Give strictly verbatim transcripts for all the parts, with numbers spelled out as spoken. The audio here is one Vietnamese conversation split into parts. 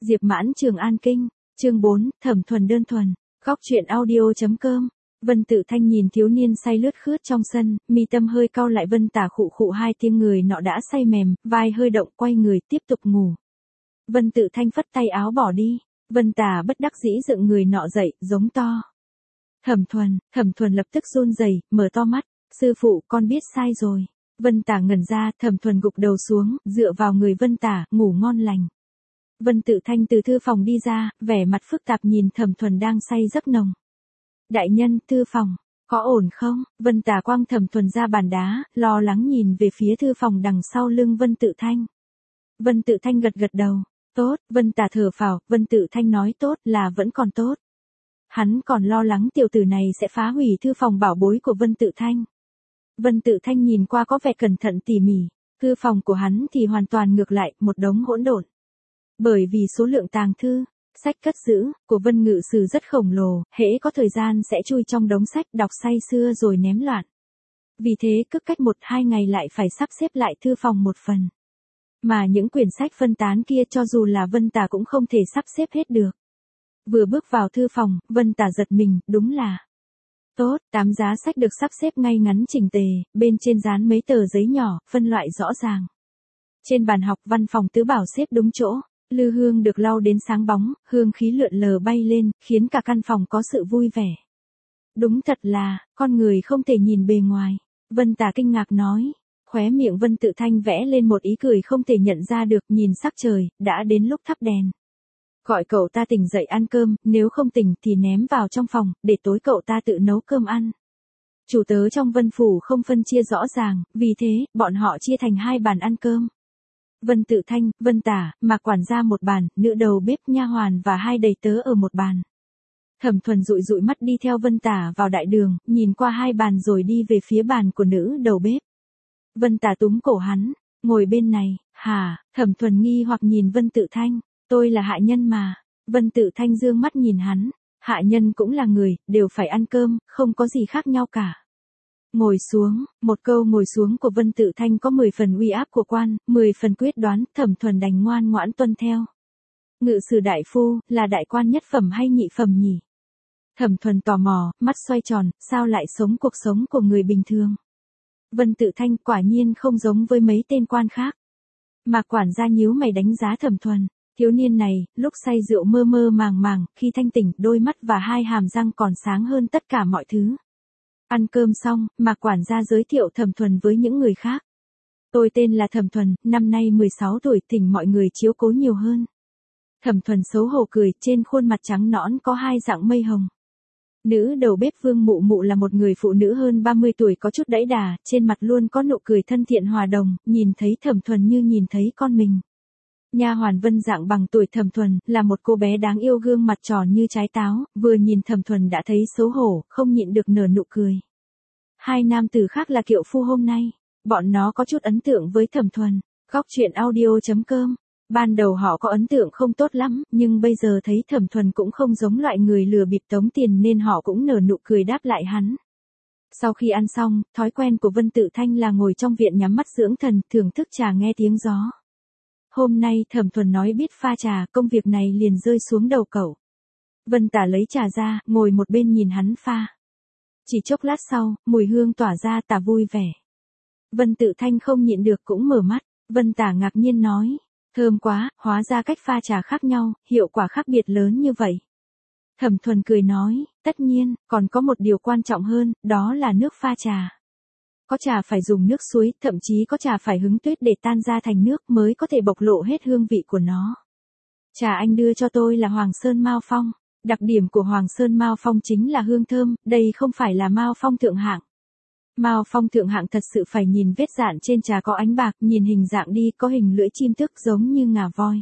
Diệp Mãn Trường An Kinh, chương bốn, Thẩm Thuần đơn thuần, góc truyện audio.com. Vân Tự Thanh nhìn thiếu niên say lướt khướt trong sân, mi tâm hơi cau lại. Vân Tả khụ khụ hai tiếng, người nọ đã say mềm, vai hơi động, quay người tiếp tục ngủ. Vân Tự Thanh phất tay áo bỏ đi. Vân Tả bất đắc dĩ dựng người nọ dậy, giống to. Thẩm Thuần, Thẩm Thuần lập tức run rẩy, mở to mắt, sư phụ, con biết sai rồi. Vân Tả ngẩn ra, Thẩm Thuần gục đầu xuống, dựa vào người Vân Tả, ngủ ngon lành. Vân Tự Thanh từ thư phòng đi ra, vẻ mặt phức tạp nhìn Thẩm Thuần đang say giấc nồng. Đại nhân, thư phòng, có ổn không? Vân Tả quăng Thẩm Thuần ra bàn đá, lo lắng nhìn về phía thư phòng đằng sau lưng Vân Tự Thanh. Vân Tự Thanh gật gật đầu, tốt. Vân Tả thở phào, Vân Tự Thanh nói tốt là vẫn còn tốt. Hắn còn lo lắng tiểu tử này sẽ phá hủy thư phòng bảo bối của Vân Tự Thanh. Vân Tự Thanh nhìn qua có vẻ cẩn thận tỉ mỉ, thư phòng của hắn thì hoàn toàn ngược lại, một đống hỗn độn. Bởi vì số lượng tàng thư, sách cất giữ của Vân Ngự Sử rất khổng lồ, hễ có thời gian sẽ chui trong đống sách đọc say sưa rồi ném loạn. Vì thế cứ cách một hai ngày lại phải sắp xếp lại thư phòng một phần. Mà những quyển sách phân tán kia cho dù là Vân Tả cũng không thể sắp xếp hết được. Vừa bước vào thư phòng, Vân Tả giật mình, đúng là tốt, tám giá sách được sắp xếp ngay ngắn chỉnh tề, bên trên dán mấy tờ giấy nhỏ, phân loại rõ ràng. Trên bàn học văn phòng tứ bảo xếp đúng chỗ, lư hương được lau đến sáng bóng, hương khí lượn lờ bay lên, khiến cả căn phòng có sự vui vẻ. Đúng thật là, con người không thể nhìn bề ngoài. Vân Tả kinh ngạc nói, khóe miệng Vân Tự Thanh vẽ lên một ý cười không thể nhận ra được, nhìn sắc trời, đã đến lúc thắp đèn. Gọi cậu ta tỉnh dậy ăn cơm, nếu không tỉnh thì ném vào trong phòng, để tối cậu ta tự nấu cơm ăn. Chủ tớ trong Vân Phủ không phân chia rõ ràng, vì thế, bọn họ chia thành hai bàn ăn cơm. Vân Tự Thanh, Vân Tả, Mạc quản gia một bàn, nữ đầu bếp, nha hoàn và hai đầy tớ ở một bàn. Thẩm Thuần dụi dụi mắt đi theo Vân Tả vào đại đường, nhìn qua hai bàn rồi đi về phía bàn của nữ đầu bếp. Vân Tả túm cổ hắn, ngồi bên này. Hả? Thẩm Thuần nghi hoặc nhìn Vân Tự Thanh, tôi là hạ nhân mà. Vân Tự Thanh dương mắt nhìn hắn, hạ nhân cũng là người, đều phải ăn cơm, không có gì khác nhau cả. Ngồi xuống, một câu ngồi xuống của Vân Tự Thanh có mười phần uy áp của quan, mười phần quyết đoán, Thẩm Thuần đành ngoan ngoãn tuân theo. Ngự sử đại phu, là đại quan nhất phẩm hay nhị phẩm nhỉ? Thẩm Thuần tò mò, mắt xoay tròn, sao lại sống cuộc sống của người bình thường? Vân Tự Thanh quả nhiên không giống với mấy tên quan khác. Mạc quản gia nhíu mày đánh giá Thẩm Thuần, thiếu niên này, lúc say rượu mơ mơ màng màng, khi thanh tỉnh, đôi mắt và hai hàm răng còn sáng hơn tất cả mọi thứ. Ăn cơm xong, Mạc quản gia giới thiệu Thẩm Thuần với những người khác. Tôi tên là Thẩm Thuần, năm nay mười sáu tuổi, thỉnh mọi người chiếu cố nhiều hơn. Thẩm Thuần xấu hổ cười, trên khuôn mặt trắng nõn có hai dạng mây hồng. Nữ đầu bếp Vương Mụ Mụ là một người phụ nữ hơn ba mươi tuổi có chút đẫy đà, trên mặt luôn có nụ cười thân thiện hòa đồng, nhìn thấy Thẩm Thuần như nhìn thấy con mình. Nha hoàn Vân Dạng bằng tuổi Thẩm Thuần, là một cô bé đáng yêu, gương mặt tròn như trái táo, vừa nhìn Thẩm Thuần đã thấy xấu hổ, không nhịn được nở nụ cười. Hai nam tử khác là kiệu phu hôm nay, bọn nó có chút ấn tượng với Thẩm Thuần. Góc truyện audio.com. Ban đầu họ có ấn tượng không tốt lắm, nhưng bây giờ thấy Thẩm Thuần cũng không giống loại người lừa bịp tống tiền nên họ cũng nở nụ cười đáp lại hắn. Sau khi ăn xong, thói quen của Vân Tự Thanh là ngồi trong viện nhắm mắt dưỡng thần, thưởng thức trà nghe tiếng gió. Hôm nay Thẩm Thuần nói biết pha trà, công việc này liền rơi xuống đầu cậu. Vân Tả lấy trà ra, ngồi một bên nhìn hắn pha. Chỉ chốc lát sau, mùi hương tỏa ra, Tả vui vẻ. Vân Tự Thanh không nhịn được cũng mở mắt. Vân Tả ngạc nhiên nói, thơm quá, hóa ra cách pha trà khác nhau, hiệu quả khác biệt lớn như vậy. Thẩm Thuần cười nói, tất nhiên, còn có một điều quan trọng hơn, đó là nước pha trà. Có trà phải dùng nước suối, thậm chí có trà phải hứng tuyết để tan ra thành nước mới có thể bộc lộ hết hương vị của nó. Trà anh đưa cho tôi là Hoàng Sơn Mao Phong. Đặc điểm của Hoàng Sơn Mao Phong chính là hương thơm, đây không phải là Mao Phong thượng hạng. Mao Phong thượng hạng thật sự phải nhìn vết dạn trên trà có ánh bạc, nhìn hình dạng đi có hình lưỡi chim tức giống như ngà voi.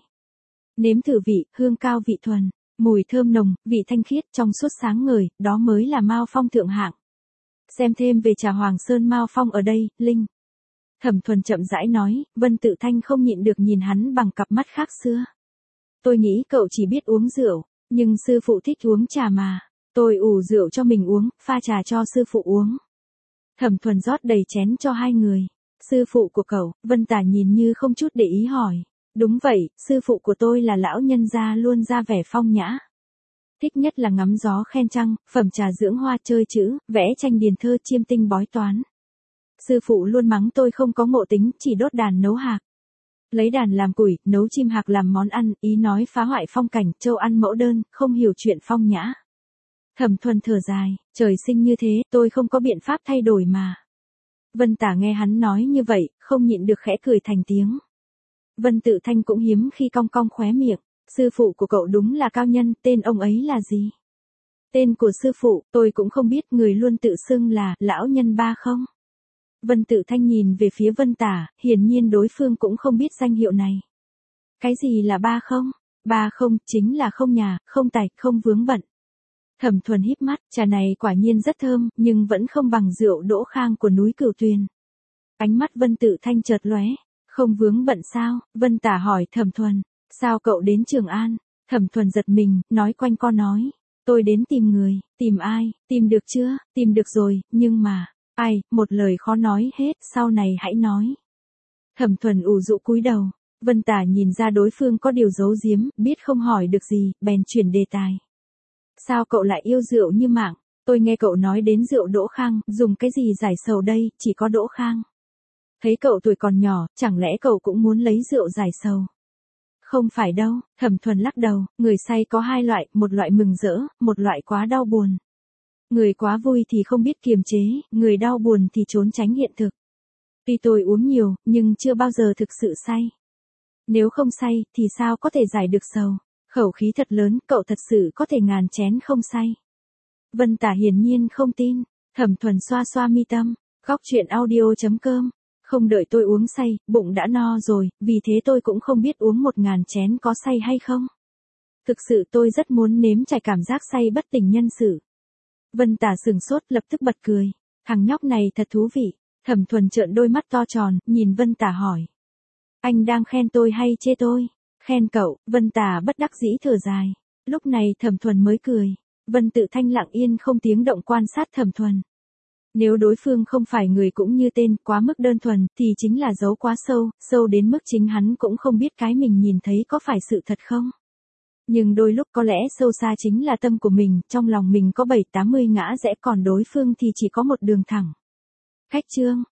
Nếm thử vị, hương cao vị thuần, mùi thơm nồng, vị thanh khiết trong suốt sáng ngời, đó mới là Mao Phong thượng hạng. Xem thêm về trà Hoàng Sơn Mao Phong ở đây, Linh. Thẩm Thuần chậm rãi nói, Vân Tự Thanh không nhịn được nhìn hắn bằng cặp mắt khác xưa. Tôi nghĩ cậu chỉ biết uống rượu, nhưng sư phụ thích uống trà mà. Tôi ủ rượu cho mình uống, pha trà cho sư phụ uống. Thẩm Thuần rót đầy chén cho hai người. Sư phụ của cậu, Vân Tả nhìn như không chút để ý hỏi. Đúng vậy, sư phụ của tôi là lão nhân gia luôn ra vẻ phong nhã. Thích nhất là ngắm gió khen trăng, phẩm trà dưỡng hoa chơi chữ, vẽ tranh điền thơ chiêm tinh bói toán. Sư phụ luôn mắng tôi không có ngộ tính, chỉ đốt đàn nấu hạc. Lấy đàn làm củi, nấu chim hạc làm món ăn, ý nói phá hoại phong cảnh, châu ăn mẫu đơn, không hiểu chuyện phong nhã. Thẩm Thuần thở dài, trời sinh như thế, tôi không có biện pháp thay đổi mà. Vân Tả nghe hắn nói như vậy, không nhịn được khẽ cười thành tiếng. Vân Tự Thanh cũng hiếm khi cong cong khóe miệng, sư phụ của cậu đúng là cao nhân, tên ông ấy là gì? Tên của sư phụ, tôi cũng không biết, người luôn tự xưng là, lão nhân ba không? Vân Tự Thanh nhìn về phía Vân Tả, hiển nhiên đối phương cũng không biết danh hiệu này. Cái gì là ba không? Ba không, chính là không nhà, không tài, không vướng bận. Thẩm Thuần híp mắt, trà này quả nhiên rất thơm, nhưng vẫn không bằng rượu Đỗ Khang của núi Cửu Tuyền. Ánh mắt Vân Tự Thanh chợt lóe, không vướng bận sao? Vân Tả hỏi Thẩm Thuần, sao cậu đến Trường An? Thẩm Thuần giật mình, nói quanh co nói, tôi đến tìm người, tìm ai, tìm được chưa? Tìm được rồi, nhưng mà, ai, một lời khó nói hết, sau này hãy nói. Thẩm Thuần ủ rũ cúi đầu, Vân Tả nhìn ra đối phương có điều giấu giếm, biết không hỏi được gì, bèn chuyển đề tài. Sao cậu lại yêu rượu như mạng? Tôi nghe cậu nói đến rượu Đỗ Khang, dùng cái gì giải sầu đây, chỉ có Đỗ Khang. Thấy cậu tuổi còn nhỏ, chẳng lẽ cậu cũng muốn lấy rượu giải sầu? Không phải đâu, Thẩm Thuần lắc đầu, người say có hai loại, một loại mừng rỡ, một loại quá đau buồn. Người quá vui thì không biết kiềm chế, người đau buồn thì trốn tránh hiện thực. Tuy tôi uống nhiều, nhưng chưa bao giờ thực sự say. Nếu không say, thì sao có thể giải được sầu? Khẩu khí thật lớn, cậu thật sự có thể ngàn chén không say. Vân Tả hiển nhiên không tin, Thẩm Thuần xoa xoa mi tâm, góc chuyện audio chấm com. Không đợi tôi uống say, bụng đã no rồi, vì thế tôi cũng không biết uống một ngàn chén có say hay không. Thực sự tôi rất muốn nếm trải cảm giác say bất tỉnh nhân sự. Vân Tả sừng sốt, lập tức bật cười. Thằng nhóc này thật thú vị. Thẩm Thuần trợn đôi mắt to tròn, nhìn Vân Tả hỏi. Anh đang khen tôi hay chê tôi? Khen cậu. Vân Tả bất đắc dĩ thở dài. Lúc này Thẩm Thuần mới cười. Vân Tự Thanh lặng yên không tiếng động quan sát Thẩm Thuần. Nếu đối phương không phải người cũng như tên, quá mức đơn thuần, thì chính là giấu quá sâu, sâu đến mức chính hắn cũng không biết cái mình nhìn thấy có phải sự thật không. Nhưng đôi lúc có lẽ sâu xa chính là tâm của mình, trong lòng mình có bảy tám mươi ngã rẽ, còn đối phương thì chỉ có một đường thẳng. Khách chương.